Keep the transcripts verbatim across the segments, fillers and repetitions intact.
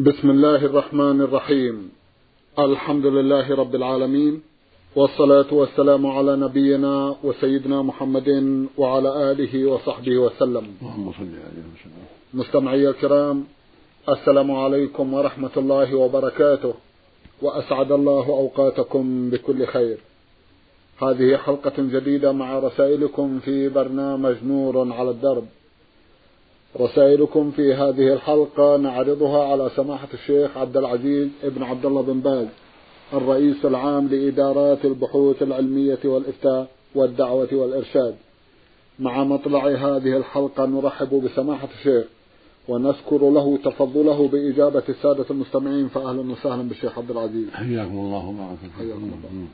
بسم الله الرحمن الرحيم. الحمد لله رب العالمين، والصلاة والسلام على نبينا وسيدنا محمد وعلى آله وصحبه وسلم. مستمعي الكرام، السلام عليكم ورحمة الله وبركاته، وأسعد الله أوقاتكم بكل خير. هذه حلقة جديدة مع رسائلكم في برنامج نور على الدرب. رسائلكم في هذه الحلقة نعرضها على سماحة الشيخ عبد العزيز ابن عبد الله بن باز، الرئيس العام لإدارات البحوث العلمية والإفتاء والدعوة والإرشاد. مع مطلع هذه الحلقة نرحب بسماحة الشيخ ونذكر له تفضله بإجابة السادة المستمعين، فأهلا وسهلا بالشيخ عبد العزيز. حياكم الله وبارك فيكم.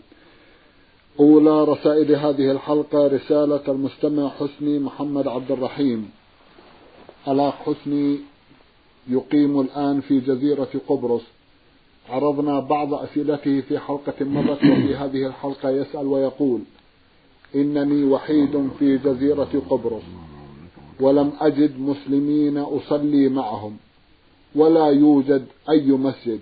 أولى رسائل هذه الحلقة رسالة المستمع حسني محمد عبد الرحيم. الأخ حسني يقيم الآن في جزيرة قبرص. عرضنا بعض أسئلته في حلقة مضت، وفي هذه الحلقة يسأل ويقول: إنني وحيد في جزيرة قبرص، ولم أجد مسلمين أصلي معهم، ولا يوجد أي مسجد،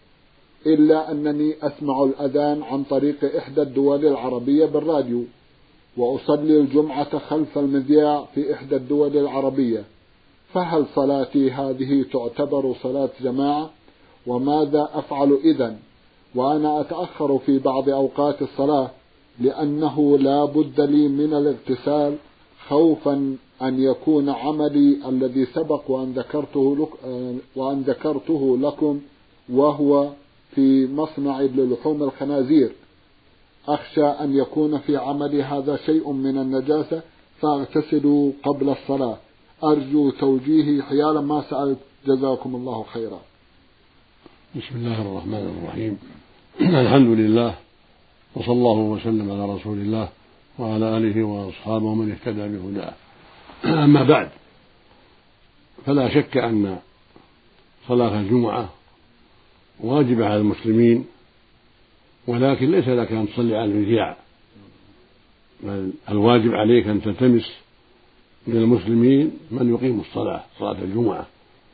إلا أنني أسمع الأذان عن طريق إحدى الدول العربية بالراديو، وأصلي الجمعة خلف المذياع في إحدى الدول العربية، فهل صلاتي هذه تعتبر صلاة جماعة؟ وماذا أفعل إذن وأنا أتأخر في بعض أوقات الصلاة لأنه لا بد لي من الاغتسال، خوفا أن يكون عملي الذي سبق وأن ذكرته, لك وأن ذكرته لكم وهو في مصنع للحوم الخنازير، أخشى أن يكون في عملي هذا شيء من النجاسة فاغتسلوا قبل الصلاة. أرجو توجيهي حيال ما سألت، جزاكم الله خيرا. بسم الله الرحمن الرحيم. الحمد لله، وصلى الله وسلم على رسول الله وعلى آله وأصحابه ومن اهتدى بهداه. أما بعد، فلا شك أن صلاة الجمعة واجبة على المسلمين، ولكن ليس لك أن تصلي على المذياع، بل الواجب عليك أن تلتمس من المسلمين من يقيم الصلاة صلاة الجمعة،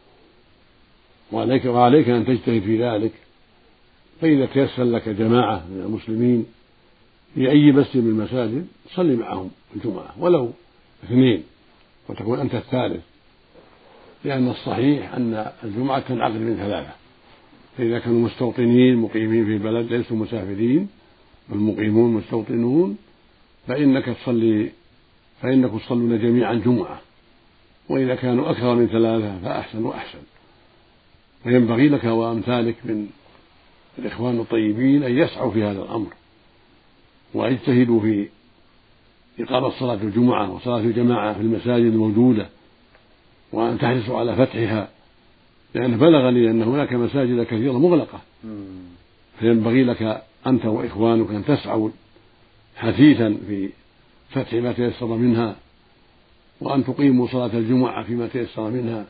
وعليك, وعليك أن تجتهد في ذلك. فإذا تيسر لك جماعة من المسلمين في أي مسجد من المساجد صلي معهم الجمعة، ولو اثنين، وتكون أنت الثالث، لأن الصحيح أن الجمعة تنعقد من ثلاثة. فإذا كانوا مستوطنين مقيمين في بلد ليسوا مسافرين بل مقيمون مستوطنون، فإنك تصلي فإنكم تصلون جميعا جمعة، وإذا كانوا أكثر من ثلاثة فأحسن وأحسن. وينبغي لك وأمثالك من الإخوان الطيبين أن يسعوا في هذا الأمر، ويجتهدوا في إقامة صلاة الجمعة وصلاة الجماعة في المساجد الموجودة، وأن تحرصوا على فتحها، لأن بلغني أن هناك مساجد كثيرة مغلقة، فينبغي لك أنت وإخوانك أن تسعوا حثيثا في فتح ما تيسر منها، وأن تقيموا صلاة الجمعة فيما تيسر منها،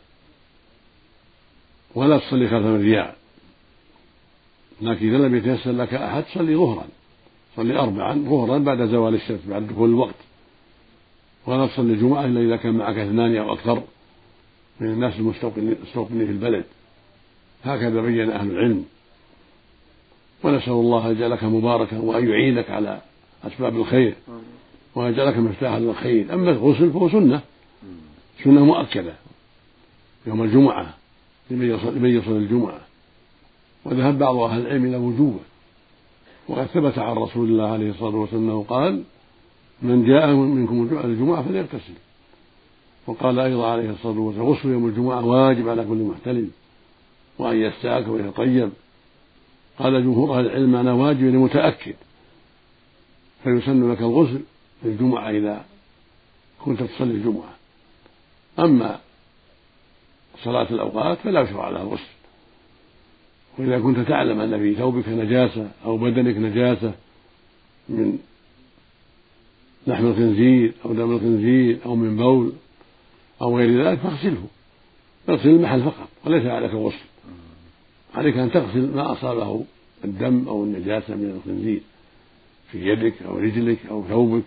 ولا تصلي خلف المذياع. لكن إذا لم يتيسر لك أحد صلي ظهرا، صلي أربعا ظهرا بعد زوال الشمس، بعد دخول الوقت، ولا تصلي الجمعة إلا إذا كان معك اثنان أو أكثر من الناس المستوطنين في البلد. هكذا بين أهل العلم. ونسأل الله أن يجعلك مباركا وأن يعينك على أسباب الخير وأن يجعلك مفتاحا للخير. أما الغسل فهو سنة سنة مؤكدة يوم الجمعة لمن يصل الجمعة، وذهب بعض أهل العلم إلى وجوبه، وقد ثبت عن رسول الله عليه الصلاة والسلام أنه قال: من جاء منكم الجمعة فليغتسل. وقال أيضا عليه الصلاة والسلام: غسل يوم الجمعة واجب على كل محتلم، وأن يستاك ويتطيب. قال جمهور أهل العلم: أنا واجب لمتأكد، فيسن لك الغسل في الجمعة إذا كنت تصلي الجمعة. أما صلاة الأوقات فلا يشرع لها الغسل. وإذا كنت تعلم أن في ثوبك نجاسة أو بدنك نجاسة من لحم الخنزير أو دم الخنزير أو من بول أو غير ذلك فاغسله، اغسل المحل فقط وليس عليك الغسل. عليك أن تغسل ما أصابه الدم أو النجاسة من الخنزير في يدك أو رجلك أو ثوبك.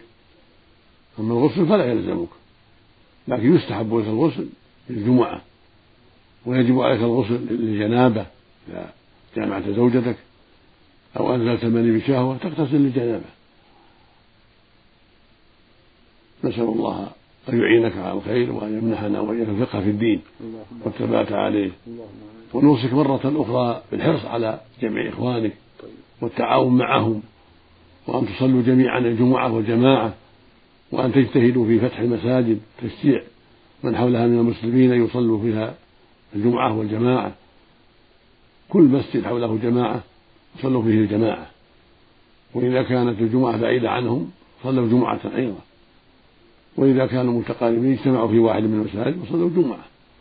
أما الغسل فلا يلزمك، لكن يستحب لك الغسل في الجمعة، ويجب عليك الغسل للجنابة إذا جامعت زوجتك أو أنزلت المني بشهوة تغتسل للجنابة. نسأل الله أن يعينك على الخير وأن يمنحنا وإياك الفقه في الدين والثبات عليه، ونوصيك مرة أخرى بالحرص على جمع إخوانك والتعاون معهم، وأن تصلوا جميعا الجمعة والجماعة، وأن تجتهدوا في فتح المساجد تشجيع من حولها من المسلمين يصلوا فيها الجمعة والجماعة. كل مسجد حوله جماعة صلوا فيه الجماعة، وإذا كانت الجمعة بعيدة عنهم صلوا جمعة أيضا، وإذا كانوا متقاربين اجتمعوا في واحد من المساجد وصلوا جمعة،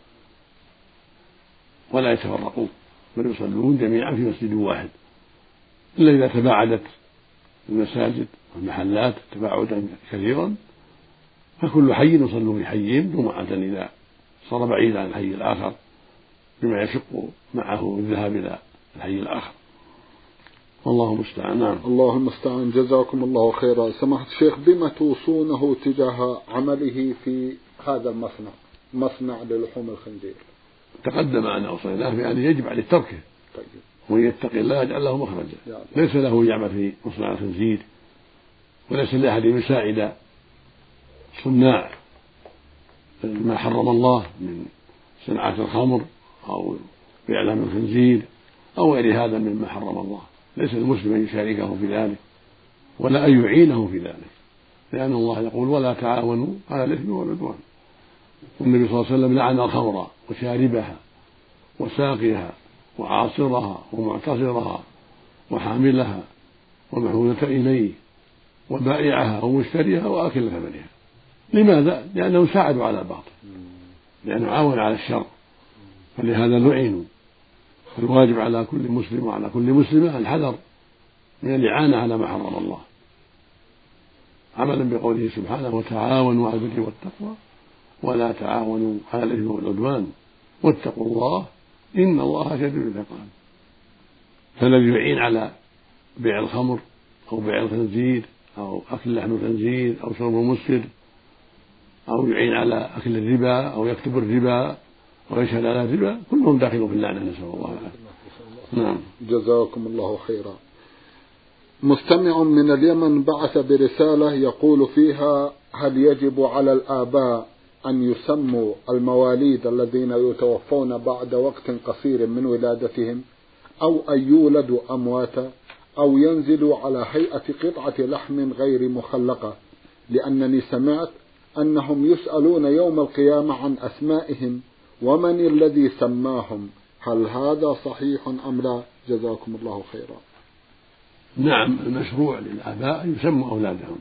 ولا يتفرقون بل يصلون جميعا في مسجد واحد، إلا إذا تباعدت المساجد والمحلات تباعدا كثيرا فكل حي يصلوا في حيهم جمعة إذا صار بعيد عن الحي الآخر بما يشق معه الذهاب إلى الحي الآخر. والله المستعان. نعم. الله المستعان. جزاكم الله خيرا. سماحة الشيخ، بما توصونه تجاه عمله في هذا المصنع، مصنع للحوم الخنزير؟ تقدم أن أوصيناه بأن يجب عليه تركه. طيب. ومن يتقي الله يجعل له مخرجا. ليس له يعمل في مصنع الخنزير، وليس لأحد يساعد صناع ما حرم الله من صناعة الخمر أو بإعلام الخنزير أو غير هذا مما حرم الله. ليس المسلم أن يشاركه في ذلك ولا أن يعينه في ذلك، لأن الله يقول ولا تعاونوا على الإثم والعدوان. والنبي صلى الله عليه وسلم لعن الخمر وشاربها وساقيها وعاصرها ومعتصرها وحاملها ومحمولة إليه وبائعها ومشتريها وآكل ثمنها. لماذا؟ لأنهم ساعدوا على الباطل، لأنه عاون على الشر، فلهذا لعنوا. فالواجب على كل مسلم وعلى كل مسلمة الحذر من الإعانة على ما حرم الله، عملا بقوله سبحانه وتعاونوا على البر والتقوى ولا تعاونوا على الإثم والعدوان واتقوا الله إن الله شديد العقاب. فالذي يعين على بيع الخمر أو بيع الخنزير أو أكل لحم الخنزير أو شرب المسكر أو يعين على أكل الربا أو يكتب الربا ويشهد على الربا كلهم داخلون في اللعنة، نسأل الله العافية. نعم. جزاكم الله خيرا. مستمع من اليمن بعث برسالة يقول فيها: هل يجب على الآباء أن يسموا المواليد الذين يتوفون بعد وقت قصير من ولادتهم، أو أن يولدوا أمواتا، أو ينزلوا على هيئة قطعة لحم غير مخلقة، لأنني سمعت أنهم يسألون يوم القيامة عن أسمائهم ومن الذي سماهم، هل هذا صحيح أم لا؟ جزاكم الله خيرا. نعم، المشروع للآباء أن يسموا أولادهم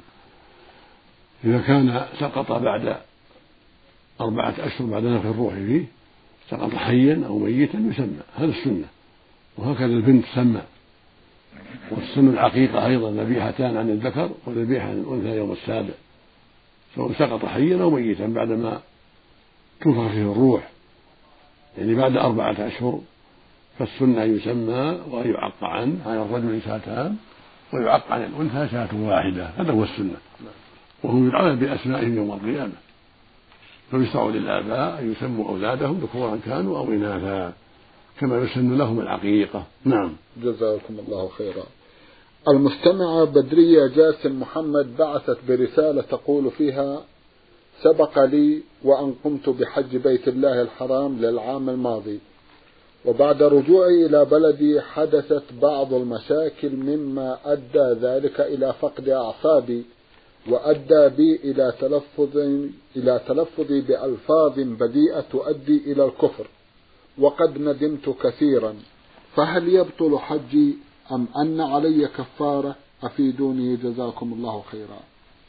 إذا كان سقط بعد أربعة أشهر بعد نفخ الروح فيه، سقط حيا أو ميتا يسمى، هذا السنة. وهكذا البنت تسمى. والسن العقيقة أيضا ذبيحتان عن الذكر وذبيحة عن الأنثى يوم السابع، سواء سقط حيا أو ميتا بعدما تنفخ فيه الروح، يعني بعد أربعة أشهر، فالسنة يسمى وأن يعق عنه على الرجل شاتان ويعق عن الأنثى شاة واحدة، هذا هو السنة. وهم يدعون بأسمائهم يوم القيامة. فيشرع للآباء أن يسموا أولادهم ذكورا كانوا أو إناثا كما يسن لهم العقيقة. نعم. جزاكم الله خيرا. المستمعة بدرية جاسم محمد بعثت برسالة تقول فيها: سبق لي وأن قمت بحج بيت الله الحرام للعام الماضي، وبعد رجوعي إلى بلدي حدثت بعض المشاكل مما أدى ذلك إلى فقد أعصابي، وأدى بي إلى تلفظ إلى تلفظي بألفاظ بذيئة تؤدي إلى الكفر، وقد ندمت كثيرا، فهل يبطل حجي أم أن علي كفارة؟ أفيدوني جزاكم الله خيرا.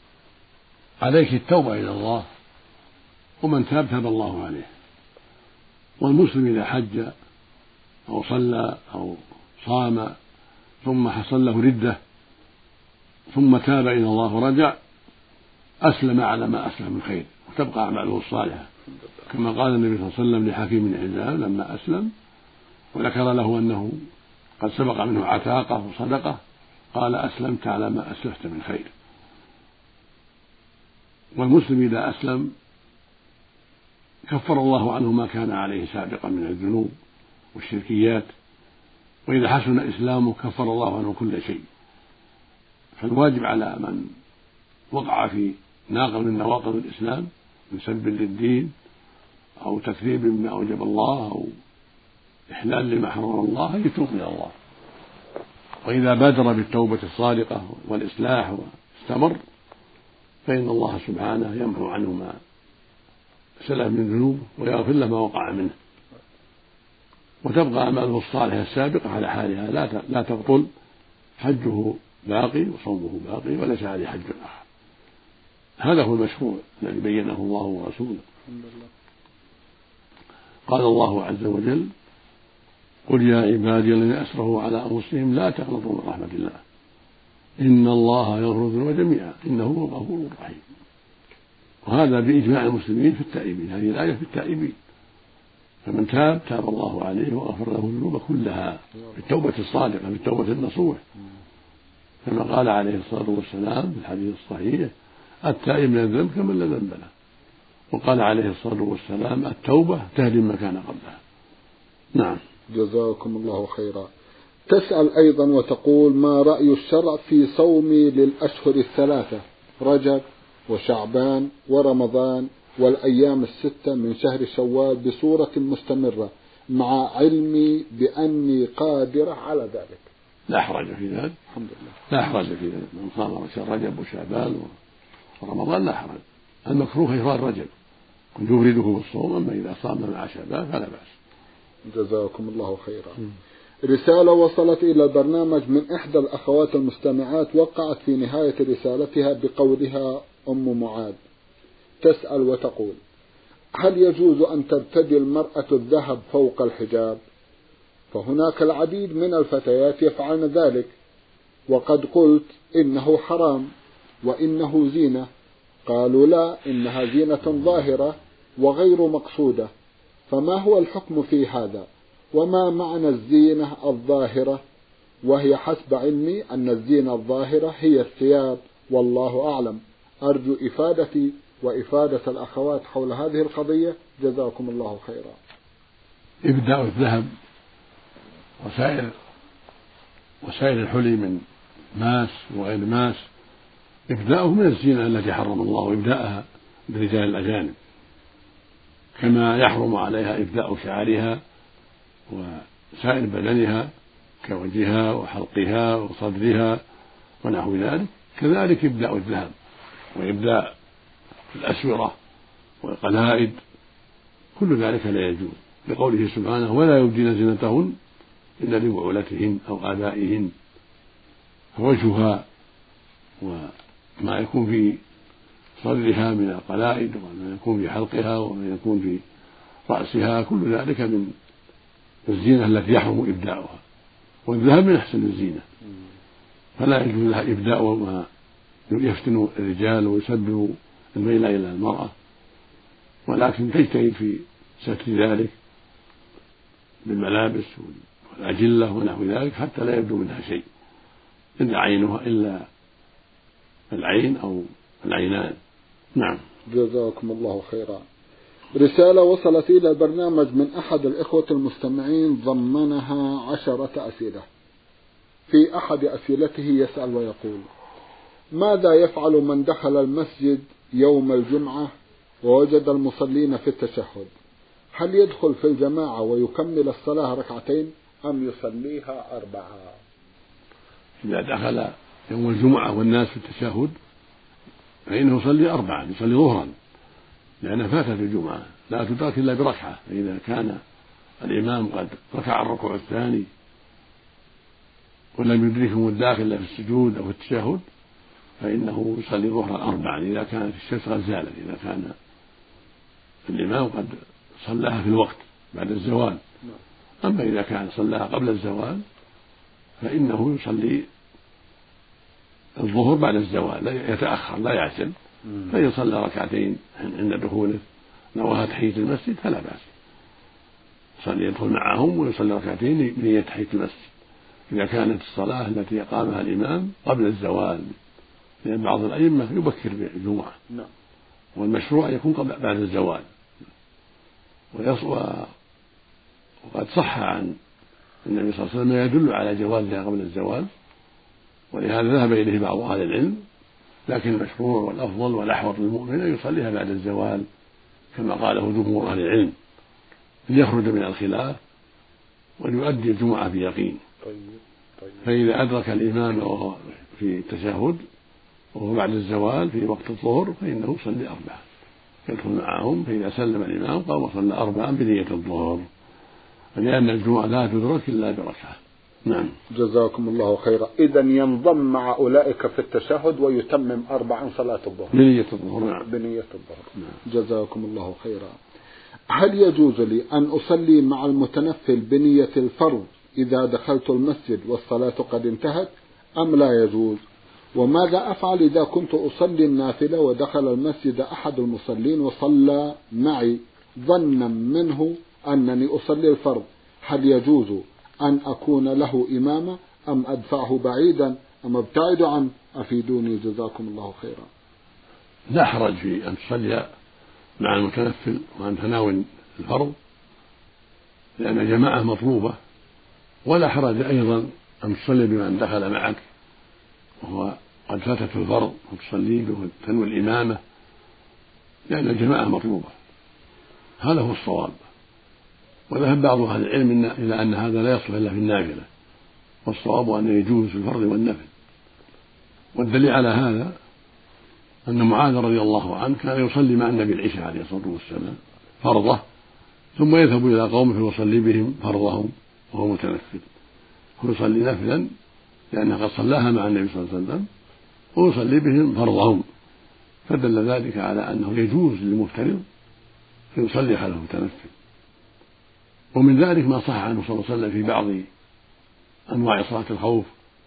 عليك التوبة إلى الله، ومن تاب تاب الله عليه. والمسلم إذا حج أو صلى أو صام ثم حصل له ردة ثم تاب إلى الله ورجع أسلم على ما أسلم من خير، وتبقى أعماله الصالحة، كما قال النبي صلى الله عليه وسلم لحكيم بن حزام لما أسلم وذكر له أنه قد سبق منه عتاقة وصدقة، قال أسلمت على ما أسلفت من خير. والمسلم إذا أسلم كفر الله عنه ما كان عليه سابقا من الذنوب والشركيات، وإذا حسن إسلامه كفر الله عنه كل شيء. فالواجب على من وقع في ناقض من نواقض الإسلام من سب للدين أو تكذيب بما أوجب الله أو إحلال لما حرم الله أن يتوب إلى الله، وإذا بادر بالتوبة الصادقة والإصلاح واستمر فإن الله سبحانه يمحو عنه ما سلف من ذنوبه ويغفر له ما وقع منه، وتبقى أعماله الصالحة السابقة على حالها لا لا تبطل، حجه باقي وصومه باقي وليس عليه حج آخر. هذا هو المشروع الذي بينه الله ورسوله. قال الله عز وجل: قل يا عبادي الذين أسرفوا على أنفسهم لا تقنطوا من رحمة الله إن الله يغفر الذنوب جميعا إنه هو الغفور الرحيم. وهذا بإجماع المسلمين في التائبين، هذه الآية في التائبين، فمن تاب تاب الله عليه وغفر له الذنوب كلها بالتوبة الصادقة بالتوبة النصوح، كما قال عليه الصلاة والسلام في الحديث الصحيح: التائب من الذنب كمن لا ذنب له. وقال عليه الصلاة والسلام: التوبة تهدم ما كان قبلها. نعم. جزاكم الله خيرا. تسأل أيضا وتقول: ما رأي الشرع في صومي للأشهر الثلاثة رجب وشعبان ورمضان والأيام الستة من شهر شوال بصورة مستمرة مع علمي بأني قادر على ذلك؟ لا حرج في ذلك، الحمد لله، لا حرج في ذلك. من صام شهر رجب وشعبان ورمضان لا حرج. المكروه إفراد رجب كنت يفرده بالصوم، أما إذا صام مع شعبان فلا بأس. جزاكم الله خيرا. م. رسالة وصلت إلى البرنامج من إحدى الأخوات المستمعات، وقعت في نهاية رسالتها بقولها أم معاذ تسأل وتقول: هل يجوز أن ترتدي المرأة الذهب فوق الحجاب؟ فهناك العديد من الفتيات يفعلن ذلك، وقد قلت إنه حرام وإنه زينة، قالوا لا، إنها زينة ظاهرة وغير مقصودة، فما هو الحكم في هذا؟ وما معنى الزينة الظاهرة؟ وهي حسب علمي أن الزينة الظاهرة هي الثياب، والله أعلم. أرجو إفادتي وإفادة الأخوات حول هذه القضية، جزاكم الله خيرا. إبداء الذهب وسائر وسائر الحلي من ماس وغير ماس إبداؤه من الزينة التي حرم الله إبداءها برجال الأجانب، كما يحرم عليها إبداء شعرها وسائر بدنها كوجهها وحلقها وصدرها ونحو ذلك، كذلك إبداء الذهب وإبداء الأسورة والقلائد، كل ذلك لا يجوز، لقوله سبحانه: ولا يبدين زينتهن إلا لبعولتهن أو آبائهن. فوجهها وما يكون في صدرها من القلائد وما يكون في حلقها وما يكون في رأسها كل ذلك من الزينة التي يحرم إبداؤها، والذهب من أحسن الزينة، فلا يجوز لها إبداء ما يفتن الرجال ويسبب الميل إلى المرأة، ولكن تجتهد في ستر ذلك بالملابس والأجلة ونحو ذلك حتى لا يبدو منها شيء إلا عينها إلا العين أو العينان. نعم. جزاكم الله خيرا. رسالة وصلت إلى البرنامج من أحد الإخوة المستمعين ضمنها عشرة أسئلة. في أحد أسئلته يسأل ويقول: ماذا يفعل من دخل المسجد يوم الجمعة ووجد المصلين في التشهد؟ هل يدخل في الجماعة ويكمل الصلاة ركعتين أم يصليها أربعة؟ إذا دخل يوم الجمعة والناس في التشهد فإنه يصلي أربعا، يصلي ظهرا، لأن فاتت الجمعة لا تدرك إلا بركعة، فإذا كان الإمام قد ركع الركوع الثاني ولم يدركهم الداخل إلا في السجود أو في التشهد فإنه يصلي ظهرا أربعا إذا كانت الشمس قد زالت، إذا كان الإمام قد صلاها في الوقت بعد الزوال. أما إذا كان صلاها قبل الزوال فإنه يصلي الظهر بعد الزوال، لا يتأخر لا يعجل، فإن صلى ركعتين عند دخوله نواها تحية المسجد فلا بأس، يصلي يدخل معهم ويصلي ركعتين بنية تحية المسجد إذا كانت الصلاة التي أقامها الإمام قبل الزوال، لأن بعض الأئمة يبكر بالجمعة والمشروع يكون بعد الزوال. وقد صح عن النبي صلى الله عليه وسلم ما يدل على جوازها قبل الزوال، ولهذا ذهب إليه بعض أهل العلم، لكن المشروع والأفضل والأحوط للمؤمن أن يصليها بعد الزوال كما قاله جمهور أهل العلم، ليخرج من الخلاف وليؤدي الجمعة بيقين. فإذا أدرك الإمام وهو في التشهد وهو بعد الزوال في وقت الظهر فإنه يصلي أربعة، يدخل معهم، فإذا سلم الإمام قام وصلى أربعا بنية الظهر، لأن الجمعة لا تدرك إلا بركعة. نعم. جزاكم الله خيرا. إذا ينضم مع أولئك في التشهد ويتمم أربعا صلاة الظهر بنية الظهر. نعم. بنية الظهر. نعم. جزاكم الله خيرا. هل يجوز لي أن أصلي مع المتنفل بنية الفرض إذا دخلت المسجد والصلاة قد انتهت أم لا يجوز؟ وماذا أفعل إذا كنت أصلي النافلة ودخل المسجد أحد المصلين وصلى معي ظنا منه أنني أصلي الفرض، هل يجوز أن أكون له إماما أم أدفعه بعيدا أم أبتعد عنه؟ أفيدوني جزاكم الله خيرا. لا حرج في أن تصلي مع المتنفل وأن تناول الفرض، لأن الجماعة مطلوبة، ولا حرج أيضا أن تصلي بمن دخل معك وهو قد فاتت الفرض وتصلي به تنوي الإمامة، لأن الجماعة مطلوبة. هذا هو الصواب. وذهب بعض أهل العلم إلى أن هذا لا يصلح إلا في النافلة، والصواب أنه يجوز في الفرض والنفل. والدليل على هذا أن معاذ رضي الله عنه كان يصلي مع النبي العشاء عليه الصلاة والسلام فرضه، ثم يذهب إلى قومه فيصلي بهم فرضهم وهو متنفل، ويصلي نفلا لأنه قد صلاها مع النبي صلى الله عليه وسلم، ويصلي بهم فرضهم، فدل ذلك على أنه يجوز للمفترض فيصلي خلف المتنفل. ومن ذلك ما صح عنه صلى الله عليه وسلم في بعض أنواع صلاة الخوف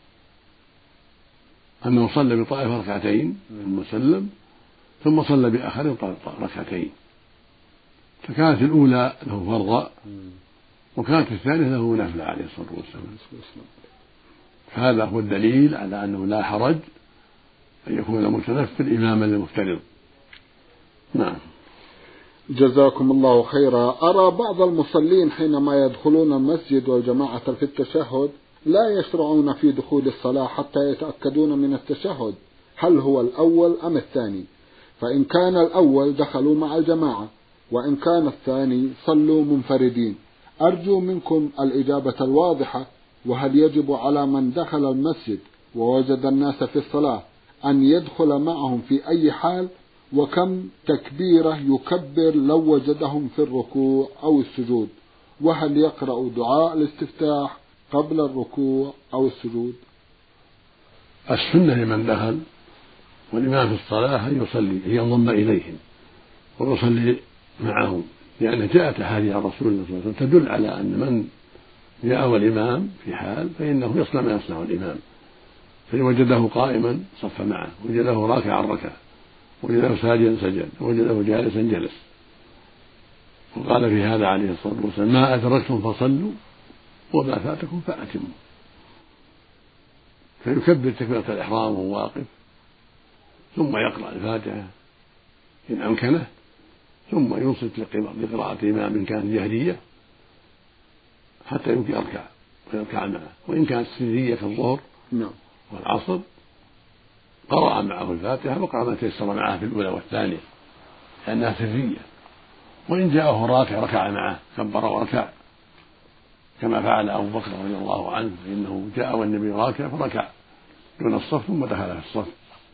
أنه صلى بطائفة ركعتين ثم سلم، ثم صلى بآخر ركعتين، فكانت الأولى له فرضا وكانت الثانية له نافلة عليه الصلاة والسلام. فهذا هو الدليل على أنه لا حرج أن يكون المتنفل إماما للمفترض. نعم. جزاكم الله خيرا. أرى بعض المصلين حينما يدخلون المسجد والجماعة في التشهد لا يشرعون في دخول الصلاة حتى يتأكدون من التشهد، هل هو الأول أم الثاني؟ فإن كان الأول دخلوا مع الجماعة، وإن كان الثاني صلوا منفردين. أرجو منكم الإجابة الواضحة. وهل يجب على من دخل المسجد ووجد الناس في الصلاة أن يدخل معهم في أي حال؟ وكم تكبيرة يكبر لو وجدهم في الركوع أو السجود؟ وهل يقرأ دعاء الاستفتاح قبل الركوع أو السجود؟ السنة لمن دخل والإمام في الصلاة أن يصلي، أن ينضم إليهم ويصلي معهم، لأن جاءت أحاديث عن رسول الله صلى الله عليه وسلم تدل على أن من جاء والإمام في حال فإنه يصنع ما يصنع الإمام، فإن وجده قائما صف معه، وجده راكعا ركع، وجده ساجدا سجد، وجده جالسا جلس. وقال في هذا عليه الصلاة والسلام: ما أدركتم فصلوا وما فاتكم فأتموا. فيكبر تكبيرة الإحرام وهو واقف، ثم يقرأ الفاتحة إن أمكنه، ثم ينصت لقراءة إمام كانت جهرية حتى يمكن يركع ويركع معه، وإن كانت سرية كالظهر والعصر قرأ معه الفاتحة وقرأ ما تيسر معه في الأولى والثانية لأنها سرية. وإن جاءه راكع ركع معه، كبر وركع كما فعل أبو بكر رضي الله عنه، فإنه جاء والنبي راكع فركع دون الصف ثم دخل في الصف،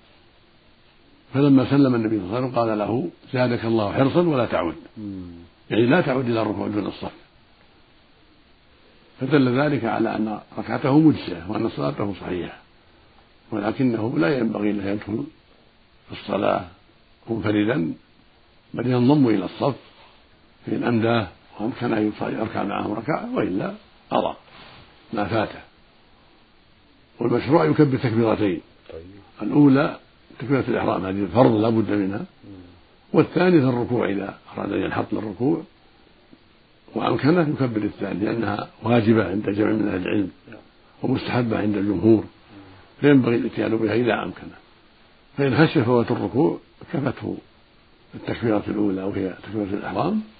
فلما سلم النبي صلى الله عليه وسلم قال له: زادك الله حرصا ولا تعود، يعني لا تعود إلى الركوع دون الصف. فدل ذلك على أن ركعته مجزئة وأن صلاته صحيحة، ولكنه لا ينبغي له يدخل في الصلاة منفردا، بل ينضم إلى الصف فإن أمداه وأمكن أن يركع معهم ركعة، وإلا قضى ما فاته. والمشروع يكبر تكبيرتين، الأولى تكبيرة الإحرام، هذه الفرض لا بد منها، والثانية الركوع إذا أراد أن ينحط للركوع وأمكنه يكبر الثاني، لأنها واجبة عند جمع من أهل العلم ومستحبة عند الجمهور، فينبغي الاتيان بها إذا أمكنه. فإن خشي فوات الركوع كفته التكبيرة الأولى وهي تكبيرة الإحرام،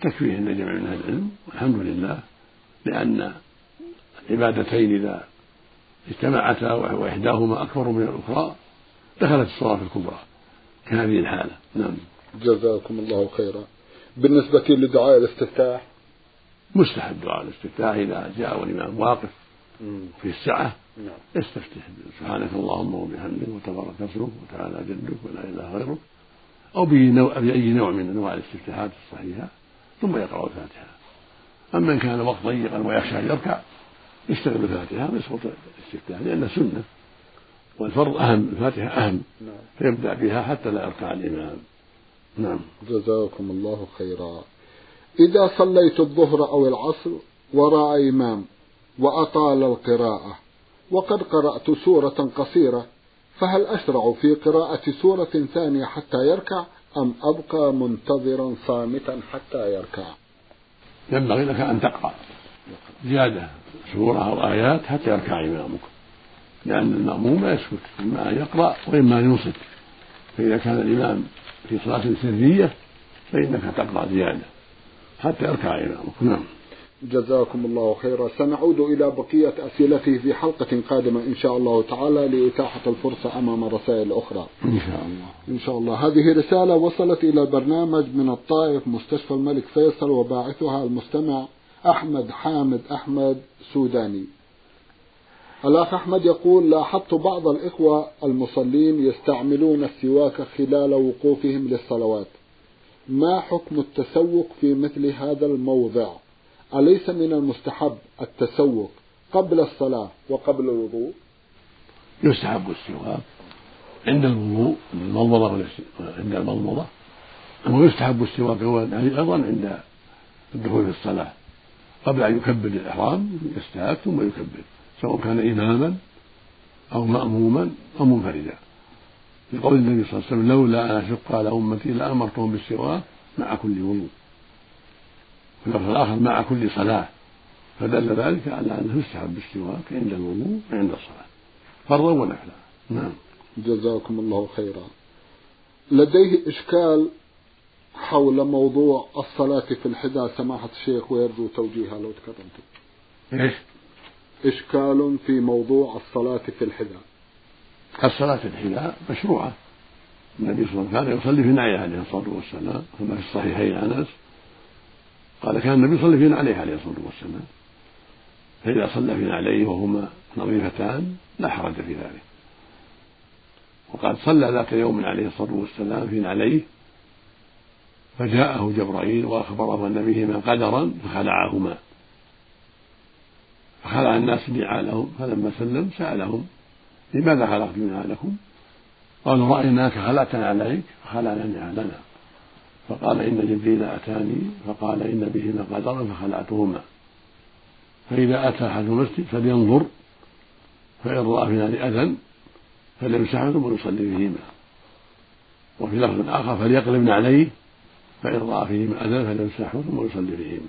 تكفيه عند جمع من أهل العلم، والحمد لله، لأن العبادتين إذا اجتمعتا وإحداهما أكبر من الأخرى دخلت الصلاة الكبرى كهذه الحالة. نعم. جزاكم الله خيرا. بالنسبة لدعاء الاستفتاح مستحب دعاء الاستفتاح إذا جاء والإمام واقف في السعة يستفتح سبحانك اللهم وبحمدك وتبارك اسمك وتعالى جدك ولا إله غيرك، أو بأي نوع من أنواع الاستفتاحات الصحيحة، ثم يقرأ الفاتحة. أما إن كان وقت ضيقا ويخشى أن يركع يشتغل الفاتحة ويسقط الاستفتاح، لأن سنة والفرض أهم، الفاتحة أهم، فيبدأ بها حتى لا يركع الإمام. نعم. جزاكم الله خيرا. إذا صليت الظهر أو العصر وراء إمام وأطال القراءة وقد قرأت سورة قصيرة، فهل أشرع في قراءة سورة ثانية حتى يركع أم أبقى منتظرا صامتا حتى يركع؟ ينبغي لك أن تقرأ زيادة سورة أو آيات حتى يركع إمامك، لأن المأموم لا يسكت، إما أن يقرأ وإما أن ينصت. فإذا كان الإمام في صلاة سرية فإنك تقرأ زيادة حتى يركع إمامك. نعم. جزاكم الله خيرا. سنعود إلى بقية أسئلته في حلقة قادمة إن شاء الله تعالى لإتاحة الفرصة أمام رسائل أخرى إن شاء الله. إن شاء الله. هذه رسالة وصلت إلى البرنامج من الطائف مستشفى الملك فيصل، وباعثها المستمع أحمد حامد أحمد سوداني. الأخ أحمد يقول: لاحظت بعض الإخوة المصلين يستعملون السواك خلال وقوفهم للصلوات، ما حكم التسوق في مثل هذا الموضع؟ أليس من المستحب التسوق قبل الصلاة وقبل الوضوء؟ يستحب السواك عند الوضوء المضمضة عند المضمضة، ويستحب السواك أيضا عند الدخول في الصلاة قبل أن يكبر الإحرام، يستاك ثم يكبر، سواء كان إماما أو مأموما أو منفردا، لقول النبي صلى الله عليه وسلم: لولا أن أشق على أمتي لأمرتهم بالسواك مع كل وضوء، في اللفظ الآخر مع كل صلاة، فدل ذلك على أنه يستحب السواك عند الوضوء وعند الصلاة فرضا ونفلا. نعم. جزاكم الله خيرا. لديه إشكال حول موضوع الصلاة في الحذاء سماحة الشيخ، ويرجو توجيهها لو تكرمتم. إيش؟ إشكال في موضوع الصلاة في الحذاء. الصلاة في الحذاء مشروعة، النبي صلى الله عليه وسلم كان يصلي في نعيه عليه الصلاة والسلام، كما في الصحيحين عن أنس قال: كان النبي يصلي في نعليه عليه الصلاة والسلام، فإذا صلى في نعليه وهما نظيفتان لا حرج في ذلك. وقد صلى ذات يوم عليه الصلاة والسلام في نعليه، فجاءه جبرائيل وأخبره أن بهما قدرا فخلعهما، فخلع الناس نعالهم، فلما سلم سألهم: لماذا خلقتم نعالكم؟ قالوا: رأيناك خلعت نعليك فخلعنا نعالنا. فقال: إن جبريل أتاني فقال إن بهما قدرا فخلعتهما، فإذا أتى أحد المسجد فلينظر، فإن رأى في نار أذى فليمسحه ثم يصلي بهما. وفي لفظ آخر: فليقلب نعليه، فإن رأى فيهما أذى فليمسحه ثم يصلي بهما.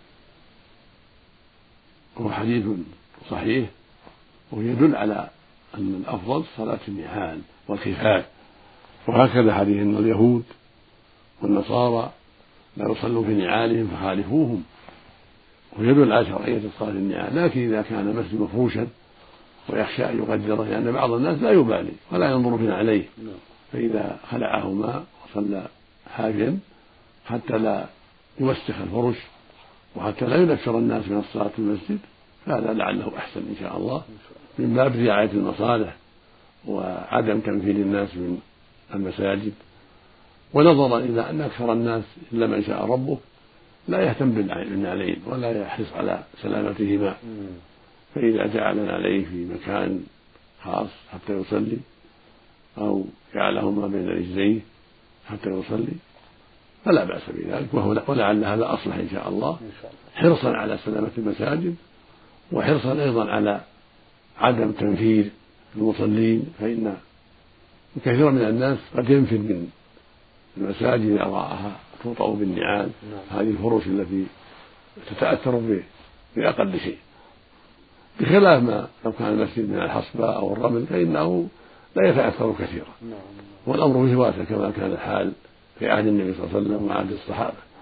هو حديث صحيح ويدل على أن الأفضل صلاة النعال والخفاف، وهكذا حديث أن اليهود والنصارى لا يصلوا في نعالهم فخالفوهم، ويدل على شرعية صلاة النعال. لكن إذا كان المسجد مفروشا ويخشى أن يقدره، لأن يعني بعض الناس لا يبالي ولا ينظر في عليه، فإذا خلعهما وصلى حافيا حتى لا يوسخ الفرش وحتى لا ينفر الناس من الصلاة في المسجد، فهذا لعله أحسن إن شاء الله، من باب رعاية المصالح وعدم تنفير الناس من المساجد، ونظرا إلى أن أكثر الناس إلا من شاء ربه لا يهتم بالنعلين ولا يحرص على سلامتهما، فإذا جعلنا عليه في مكان خاص حتى يصلي أو جعلهما بين رجليه حتى يصلي فلا بأس بذلك، ولعل هذا أصلح إن شاء الله، حرصا على سلامة المساجد وحرصا أيضا على عدم تنفير المصلين، فإن كثيرا من الناس قد ينفر من المساجد إذا رآها توطأ بالنعال، هذه الفرش التي تتأثر بأقل شيء، بخلاف ما لو كان المسجد من الحصبة أو الرمل فإنه لا يتأثر كثيرا، والأمر فيه واسع كما كان الحال في عهد النبي صلى الله عليه وسلم وعهد الصحابة.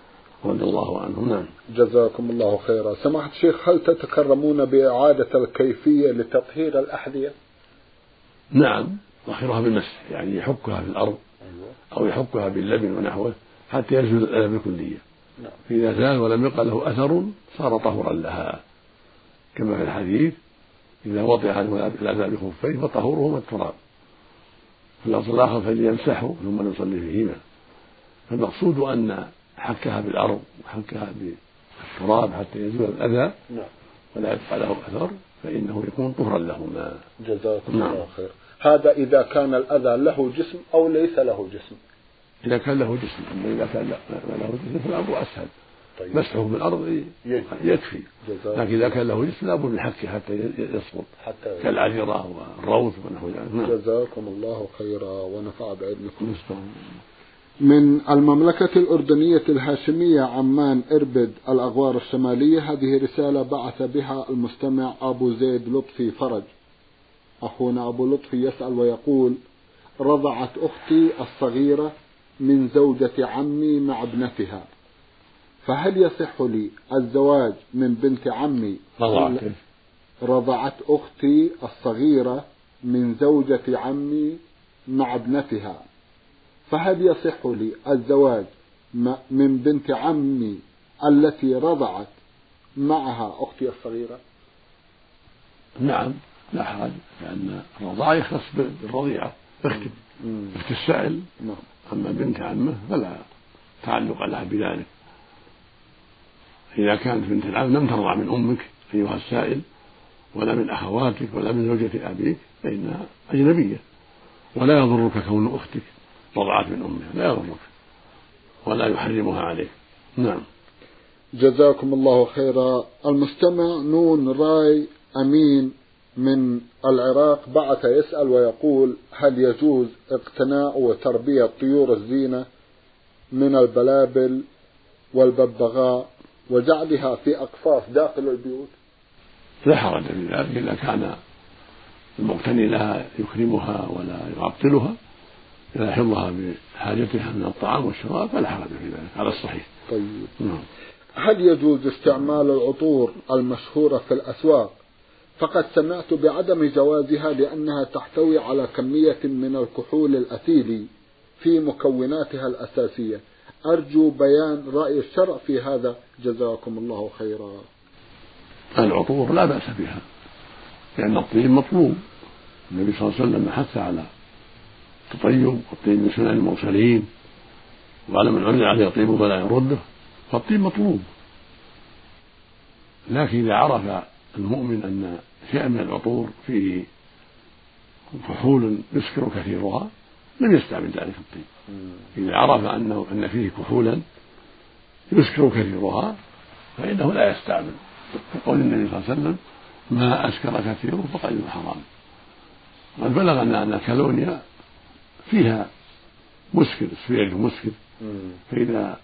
رضي الله عنهم. نعم. جزاكم الله خيرا. سماحة الشيخ، هل تتكرمون بإعادة الكيفية لتطهير الأحذية؟ نعم، طهرها بالمسح، يعني يحكها في الأرض أو يحكها باللبن ونحوه حتى يزول الأذى بالكلية. فإذا زال ولم يبق له أثر صار طهرا لها، كما في الحديث إذا وضع الأذى بخفيه فطهورهما التراب، في الأصل الآخر فليمسحوا ثم نصلي فيهما. فالمقصود أن حكها بالأرض وحكها بالتراب حتى يزول الأذى ولا يبقى له أثر فإنه يكون طهرا لهما. جزاكم نعم. الله خير. هذا إذا كان الأذى له جسم أو ليس له جسم. إذا كان له جسم، أما إذا كان له جسم فالأمر أسهل. طيب. مسحه بالأرض يكفي. لكن إذا كان له جسم لابد من حكه حتى يسقط كالعذرة والروث ونحو ذلك. جزاكم الله خيرا ونفع بعلمكم. من المملكة الأردنية الهاشمية عمان إربد الأغوار الشمالية، هذه رسالة بعث بها المستمع أبو زيد لطفي فرج. أخونا أبو لطفي يسأل ويقول: رضعت أختي الصغيرة من زوجة عمي مع ابنتها، فهل يصح لي الزواج من بنت عمي؟ رضعت رضعت أختي الصغيرة من زوجة عمي مع ابنتها، فهل يصح لي الزواج من بنت عمي التي رضعت معها أختي الصغيرة؟ نعم، لا حرج، لأن الرضاعة يختص بالرضيعة أخت أخت السائل. أما بنت عمه فلا تعلق لها بذلك. إذا كانت بنت العم لم ترضع من أمك أيها السائل ولا من أخواتك ولا من زوجة أبيك فإنها أجنبية، ولا يضرك كون أختك رضعت من أمها، لا يضرك ولا يحرمها عليك. نعم. جزاكم الله خيرا. المستمع نون راي أمين من العراق بعث يسأل ويقول: هل يجوز اقتناء وتربية طيور الزينة من البلابل والببغاء وجعلها في أقفاص داخل البيوت؟ لا حرج في ذلك إذا كان المقتني لها يكرمها ولا يعطلها، إذا يحضها بحاجتها من الطعام والشراب فلا حرج في ذلك على الصحيح. طيب. نعم. هل يجوز استعمال العطور المشهورة في الأسواق؟ فقد سمعت بعدم جوازها لأنها تحتوي على كمية من الكحول الأثيلي في مكوناتها الأساسية. أرجو بيان رأي الشرع في هذا، جزاكم الله خيرا. العطور لا بأس بها لأن الطيب مطلوب. النبي صلى الله عليه وسلم حث على التطيب، والطيب من سنن المرسلين، وعلى من عرض عليه الطيب فلا يرده، فالطيب مطلوب. لكن إذا عرف المؤمن أن شيئا من العطور فيه كحول يسكر كثيرها لم يستعمل ذلك الطيب. إذا عرف أنه أن فيه كحولا يسكر كثيرها فإنه لا يستعمل، يقول النبي صلى الله عليه وسلم: ما أسكر كثيره فقليل حرام. قد بلغنا أن الكالونيا فيها مسكر، سفير مسكر، فإذا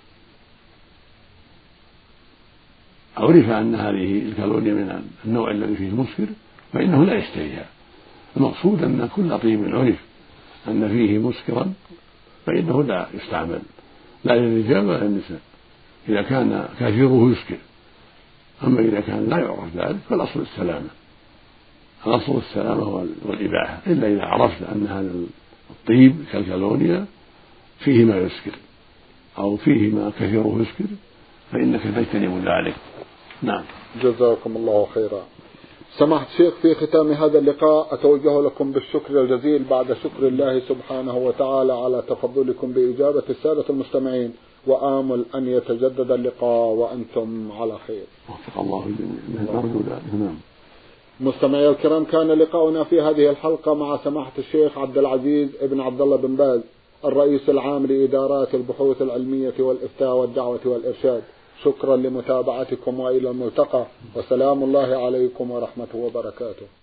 عرف أن هذه الكالونيا من النوع الذي فيه مسكر فإنه لا يشتريها. المقصود أن كل طيب عرف أن فيه مسكرا فإنه لا يستعمل، لا للرجال ولا للنساء، إذا كان كثيره يسكر. أما إذا كان لا يعرف ذلك فالأصل السلامة، الأصل السلامة والإباحة، إلا إذا عرفت أن هذا الطيب كالكالونيا فيه ما يسكر أو فيه ما كثيره يسكر فإنك تجتنب ذلك. نعم. جزاكم الله خيرا. سماحة الشيخ، في ختام هذا اللقاء أتوجه لكم بالشكر الجزيل بعد شكر الله سبحانه وتعالى على تفضلكم بإجابة السادة المستمعين، وآمل أن يتجدد اللقاء وأنتم على خير. وفق الله الجميع. نعم. مستمعي الكرام، كان لقاؤنا في هذه الحلقة مع سماحة الشيخ عبد العزيز ابن عبد الله بن باز، الرئيس العام لإدارات البحوث العلمية والإفتاء والدعوة والإرشاد. شكرا لمتابعتكم وإلى الملتقى، وسلام الله عليكم ورحمته وبركاته.